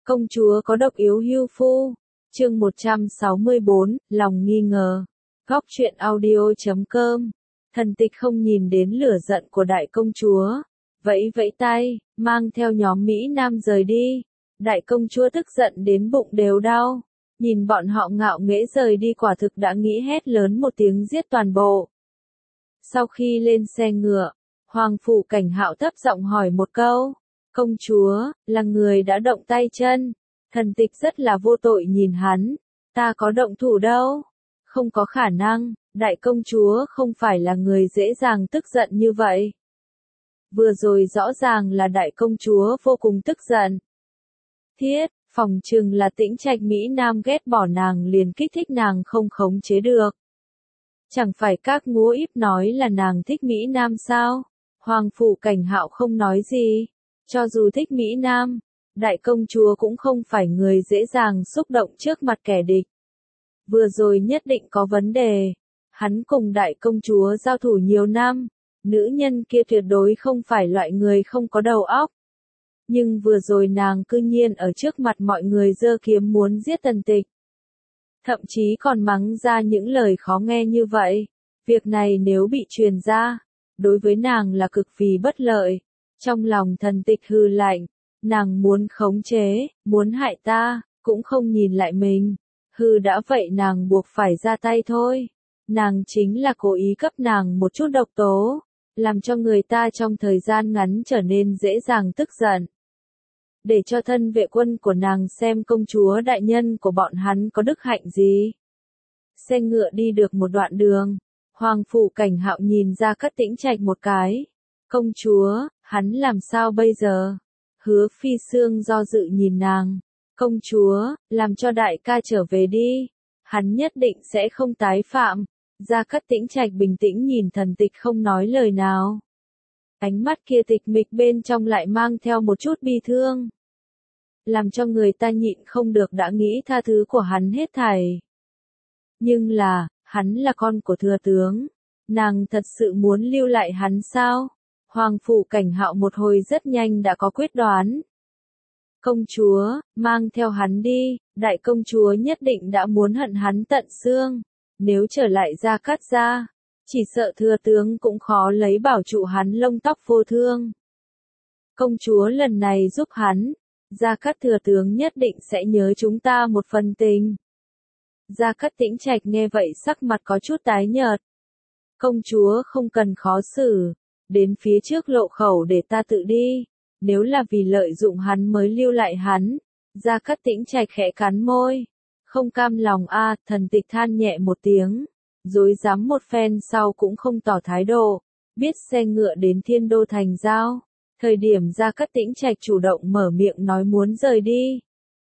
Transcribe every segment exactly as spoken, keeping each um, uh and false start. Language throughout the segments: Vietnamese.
Công chúa có độc yếu hưu phu. Chương một trăm sáu mươi bốn, lòng nghi ngờ. Góc truyện audio chấm com. Thần tịch không nhìn đến lửa giận của đại công chúa. Vẫy vẫy tay, mang theo nhóm Mỹ Nam rời đi. Đại công chúa tức giận đến bụng đều đau. Nhìn bọn họ ngạo nghễ rời đi quả thực đã nghĩ hét lớn một tiếng giết toàn bộ. Sau khi lên xe ngựa, Hoàng phủ Cảnh Hạo thấp giọng hỏi một câu. Công chúa, là người đã động tay chân. Thần tịch rất là vô tội nhìn hắn. Ta có động thủ đâu. Không có khả năng, đại công chúa không phải là người dễ dàng tức giận như vậy. Vừa rồi rõ ràng là đại công chúa vô cùng tức giận. Thiết, phòng trừng là Tĩnh Trạch Mỹ Nam ghét bỏ nàng liền kích thích nàng không khống chế được. Chẳng phải các ngũ íp nói là nàng thích Mỹ Nam sao? Hoàng phủ Cảnh Hạo không nói gì. Cho dù thích Mỹ Nam, đại công chúa cũng không phải người dễ dàng xúc động trước mặt kẻ địch. Vừa rồi nhất định có vấn đề. Hắn cùng đại công chúa giao thủ nhiều năm, nữ nhân kia tuyệt đối không phải loại người không có đầu óc. Nhưng vừa rồi nàng cư nhiên ở trước mặt mọi người giơ kiếm muốn giết Tần Tịch. Thậm chí còn mắng ra những lời khó nghe như vậy. Việc này nếu bị truyền ra, đối với nàng là cực kỳ bất lợi. Trong lòng Thần Tịch hừ lạnh, nàng muốn khống chế, muốn hại ta, cũng không nhìn lại mình. Hừ đã vậy nàng buộc phải ra tay thôi. Nàng chính là cố ý cấp nàng một chút độc tố, làm cho người ta trong thời gian ngắn trở nên dễ dàng tức giận. Để cho thân vệ quân của nàng xem công chúa đại nhân của bọn hắn có đức hạnh gì. Xe ngựa đi được một đoạn đường, Hoàng phủ Cảnh Hạo nhìn ra Cát Tĩnh Trạch một cái. Công chúa, hắn làm sao bây giờ? Hứa Phi Sương do dự nhìn nàng. Công chúa, làm cho đại ca trở về đi. Hắn nhất định sẽ không tái phạm. Gia Cát Tĩnh Trạch bình tĩnh nhìn Thần Tịch không nói lời nào. Ánh mắt kia tịch mịch bên trong lại mang theo một chút bi thương. Làm cho người ta nhịn không được đã nghĩ tha thứ của hắn hết thảy. Nhưng là, hắn là con của thừa tướng. Nàng thật sự muốn lưu lại hắn sao? Hoàng phủ Cảnh Hạo một hồi rất nhanh đã có quyết đoán. Công chúa, mang theo hắn đi, đại công chúa nhất định đã muốn hận hắn tận xương. Nếu trở lại Gia Cát gia, chỉ sợ thừa tướng cũng khó lấy bảo trụ hắn lông tóc vô thương. Công chúa lần này giúp hắn, Gia Cát thừa tướng nhất định sẽ nhớ chúng ta một phần tình. Gia Cát Tĩnh Trạch nghe vậy sắc mặt có chút tái nhợt. Công chúa không cần khó xử, đến phía trước lộ khẩu để ta tự đi. Nếu là vì lợi dụng hắn mới lưu lại hắn. Gia Cát Tĩnh Trạch khẽ cắn môi. Không cam lòng a, à, Thần Tịch than nhẹ một tiếng. Dối dám một phen sau cũng không tỏ thái độ. Biết xe ngựa đến Thiên Đô thành giao. Thời điểm Gia Cát Tĩnh Trạch chủ động mở miệng nói muốn rời đi.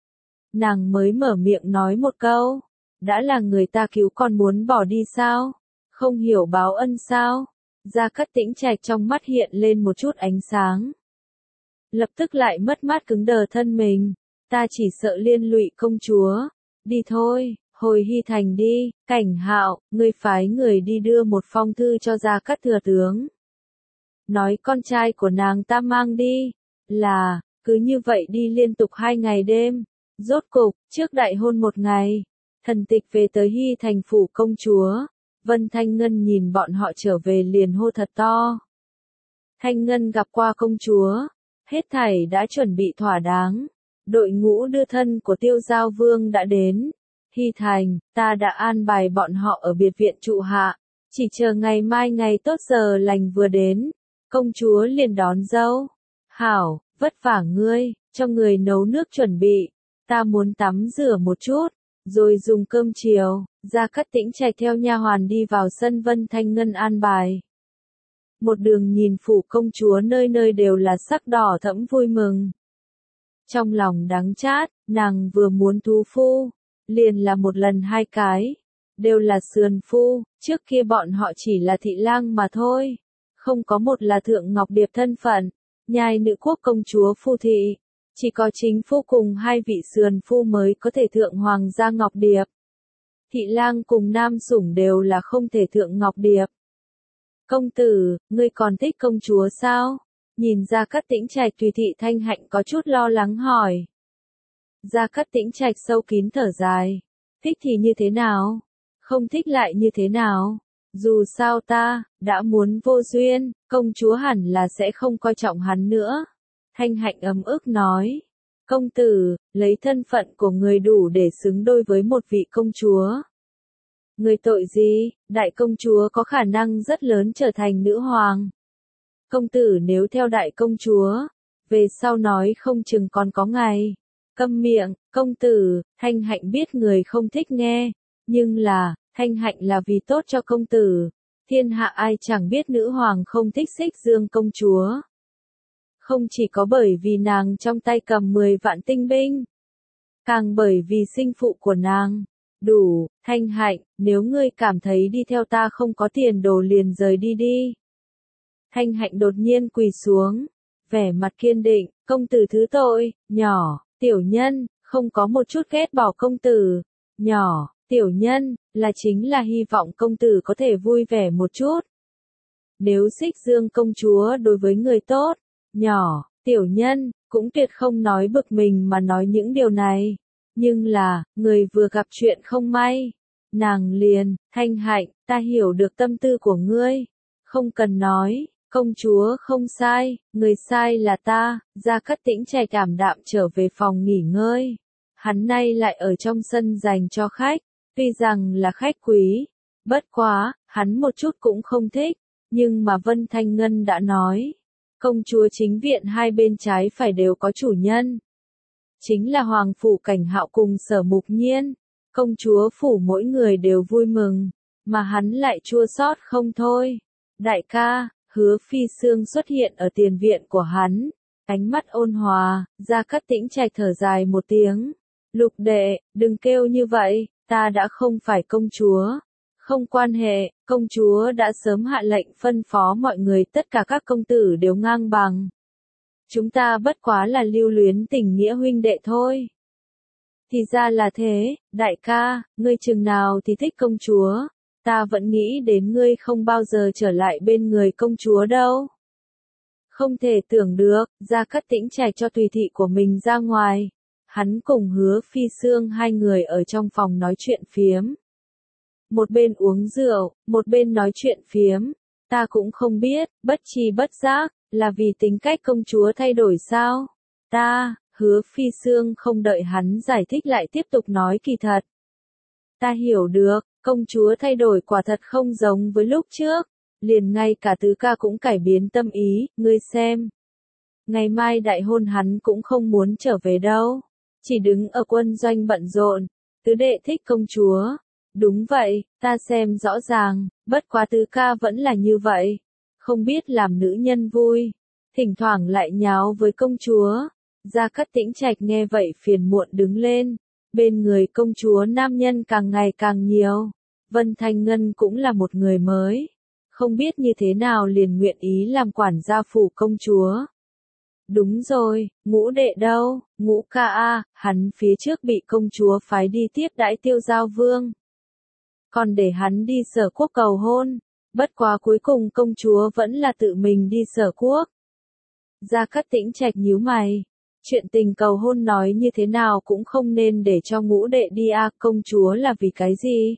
Nàng mới mở miệng nói một câu. Đã là người ta cứu còn muốn bỏ đi sao? Không hiểu báo ân sao? Gia Cát Tĩnh Trạch trong mắt hiện lên một chút ánh sáng. Lập tức lại mất mát cứng đờ thân mình. Ta chỉ sợ liên lụy công chúa. Đi thôi, hồi Hy Thành đi. Cảnh Hạo, ngươi phái người đi đưa một phong thư cho Gia Cát thừa tướng. Nói con trai của nàng ta mang đi. Là, cứ như vậy đi liên tục hai ngày đêm. Rốt cục, trước đại hôn một ngày. Thần Tịch về tới Hy Thành phủ công chúa. Vân Thanh Ngân nhìn bọn họ trở về liền hô thật to. Thanh Ngân gặp qua công chúa. Hết thảy đã chuẩn bị thỏa đáng. Đội ngũ đưa thân của Tiêu Giao Vương đã đến. Hy Thành, ta đã an bài bọn họ ở biệt viện trụ hạ. Chỉ chờ ngày mai ngày tốt giờ lành vừa đến. Công chúa liền đón dâu. Hảo, vất vả ngươi, cho người nấu nước chuẩn bị. Ta muốn tắm rửa một chút, rồi dùng cơm chiều. Gia Cát Tĩnh Trạch theo nha hoàn đi vào sân Vân Thanh Ngân an bài. Một đường nhìn phủ công chúa nơi nơi đều là sắc đỏ thẫm vui mừng. Trong lòng đắng chát, nàng vừa muốn thú phu, liền là một lần hai cái, đều là sườn phu, trước kia bọn họ chỉ là thị lang mà thôi, không có một là thượng ngọc điệp thân phận, nhai nữ quốc công chúa phu thị, chỉ có chính phu cùng hai vị sườn phu mới có thể thượng hoàng gia ngọc điệp. Thị lang cùng nam sủng đều là không thể thượng ngọc điệp. Công tử, ngươi còn thích công chúa sao? Nhìn ra Cát Tĩnh Trạch tùy thị Thanh Hạnh có chút lo lắng hỏi. Gia Cát Tĩnh Trạch sâu kín thở dài. Thích thì như thế nào? Không thích lại như thế nào? Dù sao ta, đã muốn vô duyên, công chúa hẳn là sẽ không coi trọng hắn nữa. Thanh Hạnh ấm ức nói. Công tử, lấy thân phận của người đủ để xứng đôi với một vị công chúa. Người tội gì, đại công chúa có khả năng rất lớn trở thành nữ hoàng. Công tử nếu theo đại công chúa, về sau nói không chừng còn có ngày. Câm miệng, công tử, Thanh Hạnh biết người không thích nghe, nhưng là, Thanh Hạnh là vì tốt cho công tử. Thiên hạ ai chẳng biết nữ hoàng không thích Xích Dương công chúa. Không chỉ có bởi vì nàng trong tay cầm mười vạn tinh binh, càng bởi vì sinh phụ của nàng. Đủ, Thanh Hạnh, nếu ngươi cảm thấy đi theo ta không có tiền đồ liền rời đi đi. Thanh Hạnh đột nhiên quỳ xuống, vẻ mặt kiên định, công tử thứ tội, nhỏ, tiểu nhân, không có một chút ghét bỏ công tử, nhỏ, tiểu nhân, là chính là hy vọng công tử có thể vui vẻ một chút. Nếu Xích Dương công chúa đối với người tốt, nhỏ, tiểu nhân, cũng tuyệt không nói bực mình mà nói những điều này. Nhưng là, người vừa gặp chuyện không may. Nàng liền, Thanh Hạnh, ta hiểu được tâm tư của ngươi. Không cần nói, công chúa không sai, người sai là ta. Gia Cát Tĩnh Trạch cảm đạm trở về phòng nghỉ ngơi. Hắn nay lại ở trong sân dành cho khách, tuy rằng là khách quý. Bất quá, hắn một chút cũng không thích, nhưng mà Vân Thanh Ngân đã nói. Công chúa chính viện hai bên trái phải đều có chủ nhân. Chính là Hoàng Phủ Cảnh Hạo cùng Sở Mục Nhiên. Công chúa phủ mỗi người đều vui mừng, mà hắn lại chua xót không thôi. Đại ca, Hứa Phi Sương xuất hiện ở tiền viện của hắn, ánh mắt ôn hòa. Gia Cát Tĩnh Trạch thở dài một tiếng. Lục đệ, đừng kêu như vậy, ta đã không phải công chúa. Không quan hệ, công chúa đã sớm hạ lệnh phân phó mọi người tất cả các công tử đều ngang bằng. Chúng ta bất quá là lưu luyến tình nghĩa huynh đệ thôi. Thì ra là thế, đại ca, ngươi chừng nào thì thích công chúa, ta vẫn nghĩ đến ngươi không bao giờ trở lại bên người công chúa đâu. Không thể tưởng được, Gia Cát Tĩnh Trạch cho tùy thị của mình ra ngoài. Hắn cùng Hứa Phi Sương hai người ở trong phòng nói chuyện phiếm. Một bên uống rượu, một bên nói chuyện phiếm. Ta cũng không biết, bất tri bất giác, là vì tính cách công chúa thay đổi sao? Ta, Hứa Phi Sương không đợi hắn giải thích lại tiếp tục nói kỳ thật. Ta hiểu được, công chúa thay đổi quả thật không giống với lúc trước. Liền ngay cả tứ ca cũng cải biến tâm ý, ngươi xem. Ngày mai đại hôn hắn cũng không muốn trở về đâu. Chỉ đứng ở quân doanh bận rộn. Tứ đệ thích công chúa. Đúng vậy, ta xem rõ ràng, bất quá tứ ca vẫn là như vậy. Không biết làm nữ nhân vui. Thỉnh thoảng lại nháo với công chúa. Gia Cát Tĩnh Trạch nghe vậy phiền muộn đứng lên. Bên người công chúa nam nhân càng ngày càng nhiều. Vân Thanh Ngân cũng là một người mới. Không biết như thế nào liền nguyện ý làm quản gia phủ công chúa. Đúng rồi, ngũ đệ đâu, ngũ ca a, hắn phía trước bị công chúa phái đi tiếp đãi Tiêu Giao Vương. Còn để hắn đi Sở Quốc cầu hôn, bất quá cuối cùng công chúa vẫn là tự mình đi Sở Quốc. Gia Cát Tĩnh Trạch nhíu mày, chuyện tình cầu hôn nói như thế nào cũng không nên để cho ngũ đệ đi a, công chúa là vì cái gì?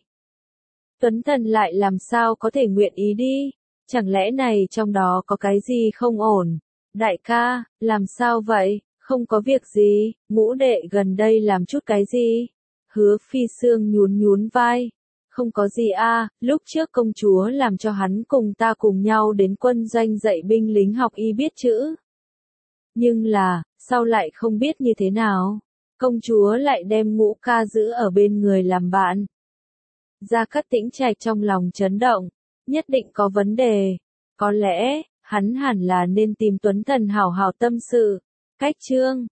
Tuấn Thần lại làm sao có thể nguyện ý đi, chẳng lẽ này trong đó có cái gì không ổn? Đại ca, làm sao vậy, không có việc gì, ngũ đệ gần đây làm chút cái gì? Hứa Phi Sương nhún nhún vai. Không có gì a, lúc trước công chúa làm cho hắn cùng ta cùng nhau đến quân doanh dạy binh lính học y biết chữ. Nhưng là, sau lại không biết như thế nào, công chúa lại đem ngũ ca giữ ở bên người làm bạn. Gia Cát Tĩnh Trạch trong lòng chấn động, nhất định có vấn đề, có lẽ, hắn hẳn là nên tìm Tuấn Thần hảo hảo tâm sự. Cách chương